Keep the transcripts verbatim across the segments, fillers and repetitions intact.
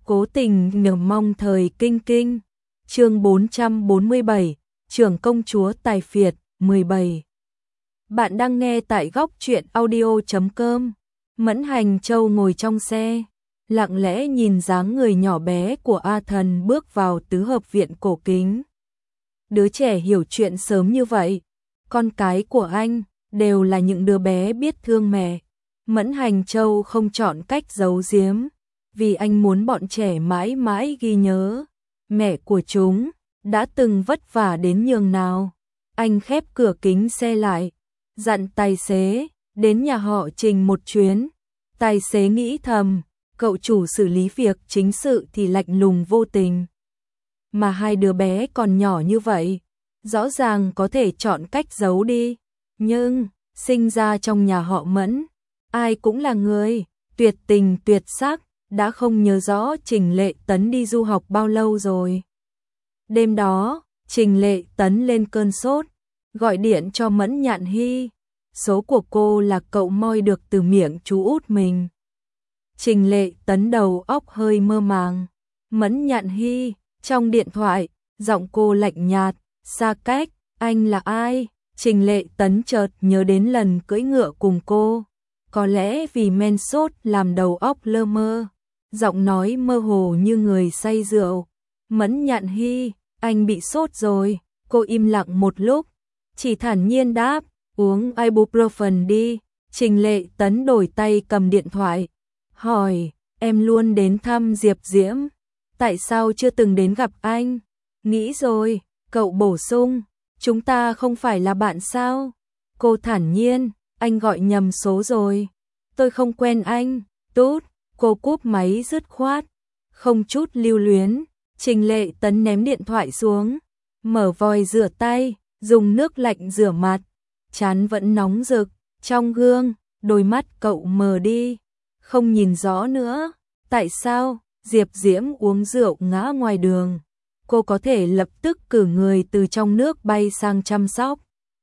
Cố tình nhờ mong thời kinh kinh. Chương bốn trăm bốn mươi bảy, trưởng công chúa tài phiệt, mười bảy. Bạn đang nghe tại góc truyện audio chấm com. Mẫn Hành Châu ngồi trong xe, lặng lẽ nhìn dáng người nhỏ bé của A Thần bước vào tứ hợp viện cổ kính. Đứa trẻ hiểu chuyện sớm như vậy, con cái của anh đều là những đứa bé biết thương mẹ. Mẫn Hành Châu không chọn cách giấu giếm, vì anh muốn bọn trẻ mãi mãi ghi nhớ mẹ của chúng đã từng vất vả đến nhường nào. Anh khép cửa kính xe lại, dặn tài xế đến nhà họ Trình một chuyến. Tài xế nghĩ thầm, cậu chủ xử lý việc chính sự thì lạnh lùng vô tình, mà hai đứa bé còn nhỏ như vậy, rõ ràng có thể chọn cách giấu đi. Nhưng sinh ra trong nhà họ Mẫn, ai cũng là người tuyệt tình tuyệt sắc, đã không nhớ rõ Trình Lệ Tấn đi du học bao lâu rồi. Đêm đó, Trình Lệ Tấn lên cơn sốt, gọi điện cho Mẫn Nhạn Hy. Số của cô là cậu moi được từ miệng chú út mình. Trình Lệ Tấn đầu óc hơi mơ màng. Mẫn Nhạn Hy, trong điện thoại, giọng cô lạnh nhạt, xa cách. Anh là ai? Trình Lệ Tấn chợt nhớ đến lần cưỡi ngựa cùng cô. Có lẽ vì men sốt làm đầu óc lơ mơ, giọng nói mơ hồ như người say rượu. Mẫn Nhạn Hy, anh bị sốt rồi. Cô im lặng một lúc, chỉ thản nhiên đáp, uống ibuprofen đi. Trình Lệ Tấn đổi tay cầm điện thoại, hỏi, em luôn đến thăm Diệp Diễm, tại sao chưa từng đến gặp anh? Nghĩ rồi, cậu bổ sung, chúng ta không phải là bạn sao? Cô thản nhiên, anh gọi nhầm số rồi, tôi không quen anh. Tút, cô cúp máy dứt khoát, không chút lưu luyến. Trình Lệ Tấn ném điện thoại xuống, mở vòi rửa tay, dùng nước lạnh rửa mặt, trán vẫn nóng rực. Trong gương, đôi mắt cậu mờ đi, không nhìn rõ nữa. Tại sao? Diệp Diễm uống rượu ngã ngoài đường, cô có thể lập tức cử người từ trong nước bay sang chăm sóc.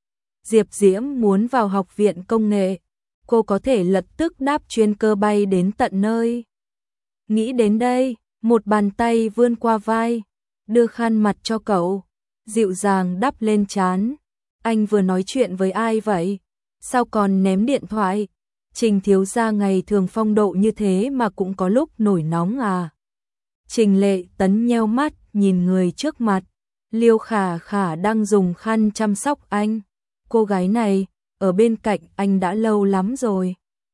Diệp Diễm muốn vào học viện công nghệ, cô có thể lập tức đáp chuyên cơ bay đến tận nơi. Nghĩ đến đây, một bàn tay vươn qua vai, đưa khăn mặt cho cậu, dịu dàng đắp lên trán. Anh vừa nói chuyện với ai vậy? Sao còn ném điện thoại? Trình thiếu gia ngày thường phong độ như thế mà cũng có lúc nổi nóng à? Trình Lệ Tấn nheo mắt nhìn người trước mặt. Liêu Khả Khả đang dùng khăn chăm sóc anh. Cô gái này ở bên cạnh anh đã lâu lắm rồi.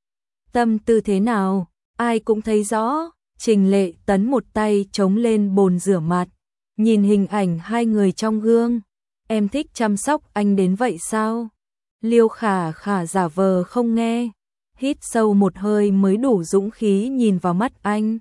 Tâm tư thế nào, ai cũng thấy rõ. Trình Lệ Tấn một tay chống lên bồn rửa mặt, nhìn hình ảnh hai người trong gương. Em thích chăm sóc anh đến vậy sao? Liêu Khả Khả giả vờ không nghe, hít sâu một hơi mới đủ dũng khí nhìn vào mắt anh.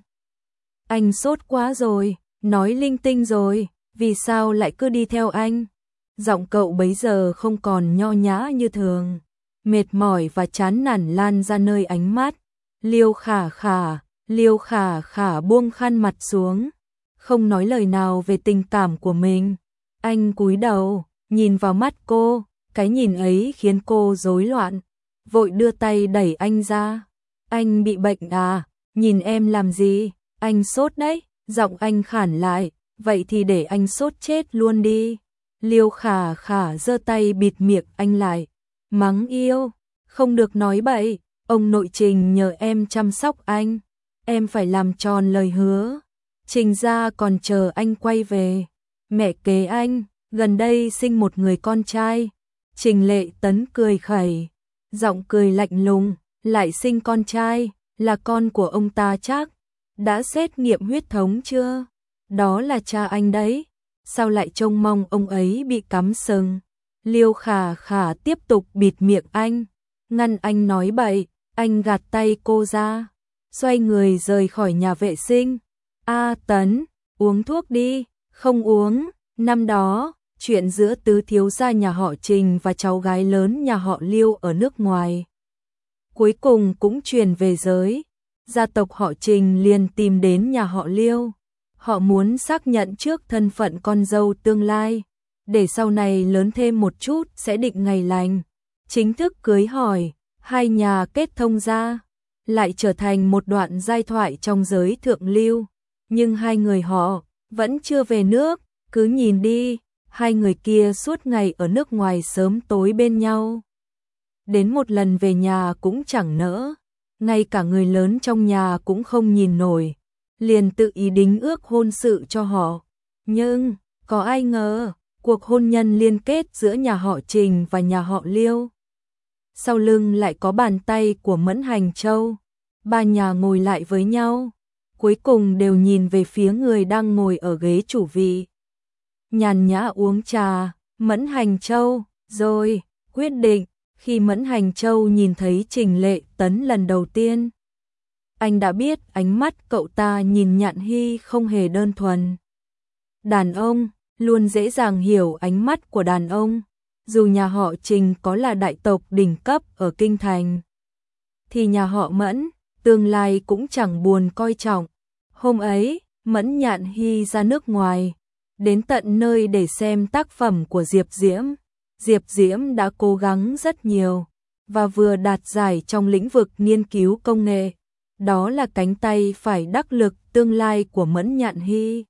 Anh sốt quá rồi, nói linh tinh rồi, vì sao lại cứ đi theo anh? Giọng cậu bấy giờ không còn nho nhã như thường, mệt mỏi và chán nản lan ra nơi ánh mắt. Liêu Khả Khả, Liêu Khả Khả buông khăn mặt xuống, không nói lời nào về tình cảm của mình. Anh cúi đầu, nhìn vào mắt cô, cái nhìn ấy khiến cô rối loạn, vội đưa tay đẩy anh ra. Anh bị bệnh à? Nhìn em làm gì? Anh sốt đấy. Giọng anh khản lại, vậy thì để anh sốt chết luôn đi. Liêu Khả Khả giơ tay bịt miệng anh lại, mắng yêu, không được nói bậy, ông nội Trình nhờ em chăm sóc anh, em phải làm tròn lời hứa. Trình gia còn chờ anh quay về. Mẹ kế anh gần đây sinh một người con trai. Trình Lệ Tấn cười khẩy, giọng cười lạnh lùng, lại sinh con trai, là con của ông ta chắc. Đã xét nghiệm huyết thống chưa? Đó là cha anh đấy, sao lại trông mong ông ấy bị cắm sừng? Liêu Khả Khả tiếp tục bịt miệng anh, ngăn anh nói bậy. Anh gạt tay cô ra, xoay người rời khỏi nhà vệ sinh. A Tấn, uống thuốc đi. Không uống. Năm đó, chuyện giữa tứ thiếu gia nhà họ Trình và cháu gái lớn nhà họ Liêu ở nước ngoài cuối cùng cũng truyền về giới. Gia tộc họ Trình liền tìm đến nhà họ Liêu. Họ muốn xác nhận trước thân phận con dâu tương lai, để sau này lớn thêm một chút sẽ định ngày lành chính thức cưới hỏi. Hai nhà kết thông ra, lại trở thành một đoạn giai thoại trong giới thượng lưu. Nhưng hai người họ vẫn chưa về nước, cứ nhìn đi, hai người kia suốt ngày ở nước ngoài sớm tối bên nhau. Đến một lần về nhà cũng chẳng nỡ, ngay cả người lớn trong nhà cũng không nhìn nổi, liền tự ý đính ước hôn sự cho họ. Nhưng, có ai ngờ, cuộc hôn nhân liên kết giữa nhà họ Trình và nhà họ Liêu. Sau lưng lại có bàn tay của Mẫn Hành Châu, ba nhà ngồi lại với nhau, cuối cùng đều nhìn về phía người đang ngồi ở ghế chủ vị. Nhàn nhã uống trà, Mẫn Hành Châu, rồi, quyết định, khi Mẫn Hành Châu nhìn thấy Trình Lệ Tấn lần đầu tiên. Anh đã biết ánh mắt cậu ta nhìn Nhạn Hy không hề đơn thuần. Đàn ông, luôn dễ dàng hiểu ánh mắt của đàn ông, dù nhà họ Trình có là đại tộc đỉnh cấp ở Kinh Thành. Thì nhà họ Mẫn, tương lai cũng chẳng buồn coi trọng. Hôm ấy, Mẫn Nhạn Hy ra nước ngoài, đến tận nơi để xem tác phẩm của Diệp Diễm. Diệp Diễm đã cố gắng rất nhiều, và vừa đạt giải trong lĩnh vực nghiên cứu công nghệ. Đó là cánh tay phải đắc lực tương lai của Mẫn Nhạn Hy.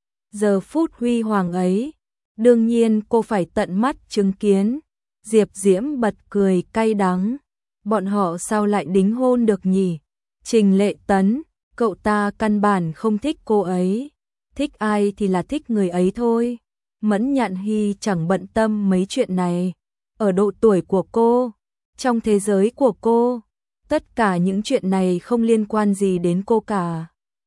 Giờ phút huy hoàng ấy, đương nhiên cô phải tận mắt chứng kiến. Diệp Diễm bật cười cay đắng. Bọn họ sao lại đính hôn được nhỉ? Trình Lệ Tấn, cậu ta căn bản không thích cô ấy. Thích ai thì là thích người ấy thôi. Mẫn Nhạn Hy chẳng bận tâm mấy chuyện này. Ở độ tuổi của cô, trong thế giới của cô, tất cả những chuyện này không liên quan gì đến cô cả.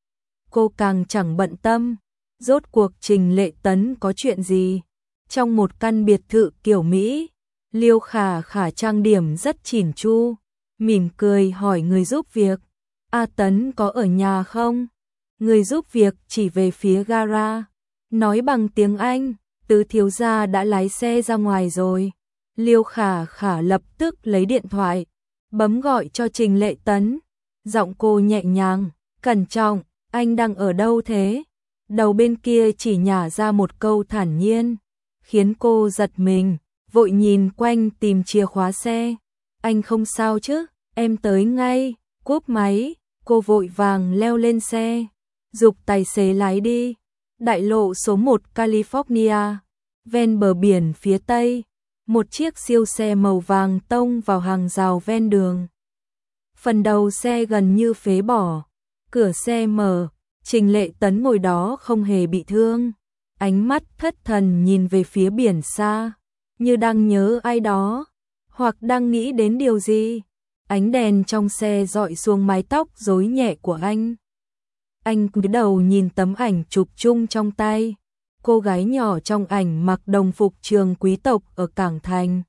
Cô càng chẳng bận tâm, rốt cuộc Trình Lệ Tấn có chuyện gì. Trong một căn biệt thự kiểu Mỹ, Liêu Khả Khả trang điểm rất chỉn chu, mỉm cười hỏi người giúp việc, A Tấn có ở nhà không? Người giúp việc chỉ về phía gara, nói bằng tiếng Anh, Tứ thiếu gia đã lái xe ra ngoài rồi. Liêu Khả Khả lập tức lấy điện thoại, bấm gọi cho Trình Lệ Tấn. Giọng cô nhẹ nhàng, cẩn trọng, anh đang ở đâu thế? Đầu bên kia chỉ nhả ra một câu thản nhiên, khiến cô giật mình, vội nhìn quanh tìm chìa khóa xe. Anh không sao chứ? Em tới ngay. Cúp máy, cô vội vàng leo lên xe, giục tài xế lái đi. Đại lộ số một California, ven bờ biển phía tây, một chiếc siêu xe màu vàng tông vào hàng rào ven đường. Phần đầu xe gần như phế bỏ, cửa xe mở, Trình Lệ Tấn ngồi đó không hề bị thương, ánh mắt thất thần nhìn về phía biển xa, như đang nhớ ai đó, hoặc đang nghĩ đến điều gì. Ánh đèn trong xe dọi xuống mái tóc rối nhẹ của anh. Anh cúi đầu nhìn tấm ảnh chụp chung trong tay. Cô gái nhỏ trong ảnh mặc đồng phục trường quý tộc ở Cảng Thành.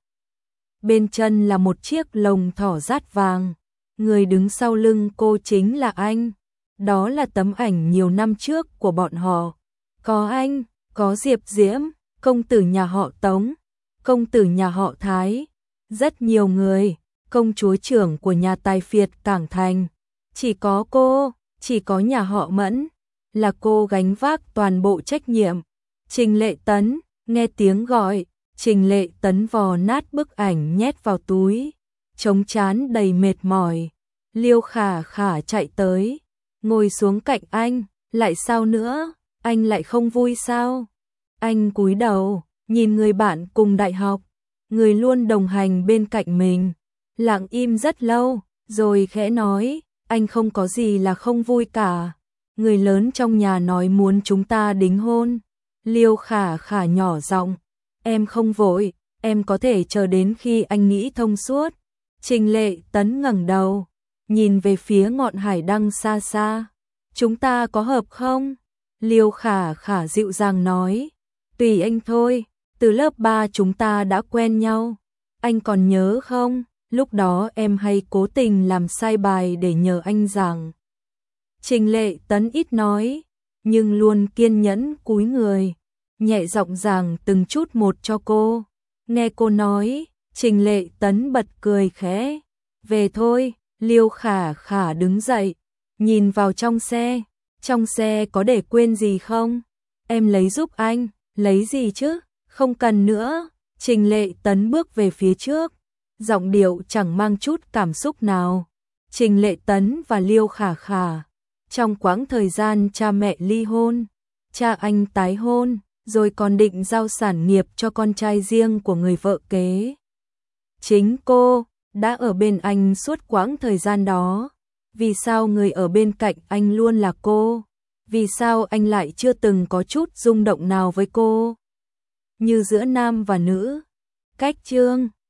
Bên chân là một chiếc lồng thỏ rát vàng. Người đứng sau lưng cô chính là anh. Đó là tấm ảnh nhiều năm trước của bọn họ. Có anh, có Diệp Diễm, công tử nhà họ Tống, công tử nhà họ Thái. Rất nhiều người, công chúa trưởng của nhà tài phiệt Cảng Thành. Chỉ có cô, chỉ có nhà họ Mẫn, là cô gánh vác toàn bộ trách nhiệm. Trình Lệ Tấn, nghe tiếng gọi, Trình Lệ Tấn vò nát bức ảnh nhét vào túi, chống trán đầy mệt mỏi. Liêu Khả Khả chạy tới, ngồi xuống cạnh anh, lại sao nữa, anh lại không vui sao? Anh cúi đầu, nhìn người bạn cùng đại học, người luôn đồng hành bên cạnh mình, lặng im rất lâu, rồi khẽ nói, anh không có gì là không vui cả. Người lớn trong nhà nói muốn chúng ta đính hôn. Liêu Khả Khả nhỏ giọng, em không vội, em có thể chờ đến khi anh nghĩ thông suốt. Trình Lệ Tấn ngẩng đầu, nhìn về phía ngọn hải đăng xa xa. Chúng ta có hợp không? Liêu Khả Khả dịu dàng nói, tùy anh thôi, từ lớp ba chúng ta đã quen nhau. Anh còn nhớ không? Lúc đó em hay cố tình làm sai bài để nhờ anh giảng. Trình Lệ Tấn ít nói, nhưng luôn kiên nhẫn cúi người, nhẹ giọng giảng từng chút một cho cô. Nghe cô nói, Trình Lệ Tấn bật cười khẽ. Về thôi. Liêu Khả Khả đứng dậy, nhìn vào trong xe. Trong xe có để quên gì không? Em lấy giúp anh. Lấy gì chứ? Không cần nữa. Trình Lệ Tấn bước về phía trước, giọng điệu chẳng mang chút cảm xúc nào. Trình Lệ Tấn và Liêu Khả Khả Trong quãng thời gian cha mẹ ly hôn, cha anh tái hôn, rồi còn định giao sản nghiệp cho con trai riêng của người vợ kế. Chính cô đã ở bên anh suốt quãng thời gian đó. Vì sao người ở bên cạnh anh luôn là cô? Vì sao anh lại chưa từng có chút rung động nào với cô? Như giữa nam và nữ. Cách chương